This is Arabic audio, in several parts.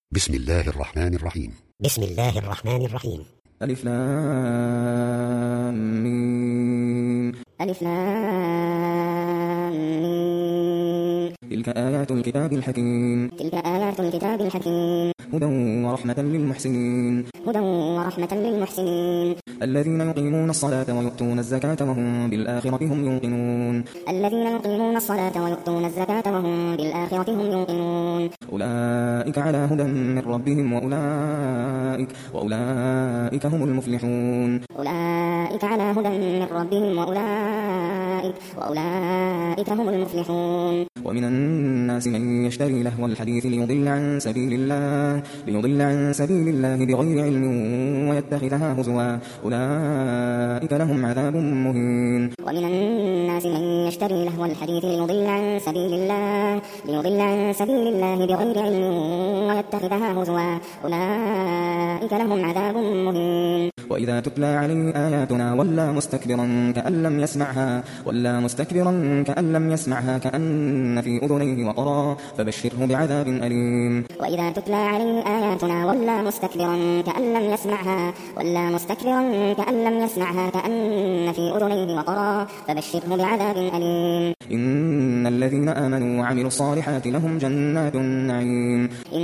بسم الله الرحمن الرحيم. بسم الله الرحمن الرحيم. ألف لام ميم. ألف لام ميم. تلك آيات الكتاب الحكيم. تلك آيات الكتاب الحكيم. هدى ورحمة للمحسنين. هدى ورحمة للمحسنين. الذين يقيمون الصلاة ويؤتون الزكاة وهم بالآخرة هم يوقنون. الذين يقيمون الصلاة ويؤتون الزكاة وهم بالآخرة هم يوقنون. أولئك على هدى من ربهم وأولئك هم المفلحون. أولئك على هدى من ربهم وأولئك هم المفلحون. ومن الناس من يشتري لهو الحديث ليضل عن سبيل الله بغير علم ويتخذها هزوا أولئك لهم عذاب مهين. ومن الناس من يشتري لهو الحديث ليضل عن سبيل الله بغير علم ويتخذها هزوا أولئك لهم عذاب مهين. وإذا تتلى عليه آياتنا ولى مستكبرا كأن لم يسمعها كأن في أذنيه وقرا فبشره بعذاب أليم. وإذا تتلى عليه آياتنا ولى مستكبرا كأن لم يسمعها كأن في أذنيه وقرا فبشره بعذاب أليم. إن الذين آمنوا وعملوا الصالحات لهم جنات النعيم.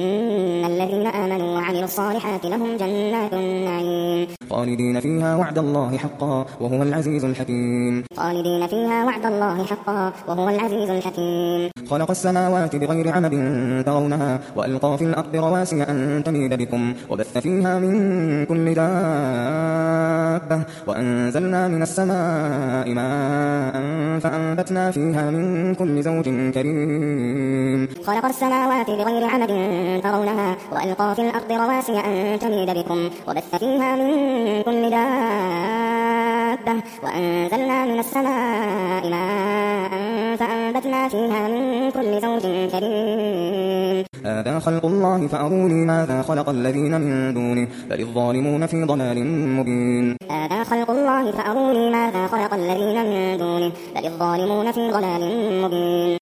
خالدين فيها وعد الله حقا وهو العزيز الحكيم. خلق السماوات بغير عمد ترونها وألقى في الأرض رواسي أن تميد بكم وبث فيها من كل دابة وأنزلنا من السماء ماء فأنبتنا فيها من كل زوج كريم. خلق السماوات بغير عمد ترونها وألقى في الأرض رواسي أن تميد بكم وبث فيها من كل دابة وأنزلنا من السماء ماء فأنبتنا فيها من كل زوج كريم. هذا خلق الله فأروني ماذا خلق الذين من دونه بل الظالمون في ضلال مبين. هذا خلق الله فأروني ماذا خلق الذين من دونه بل الظالمون في ضلال مبين.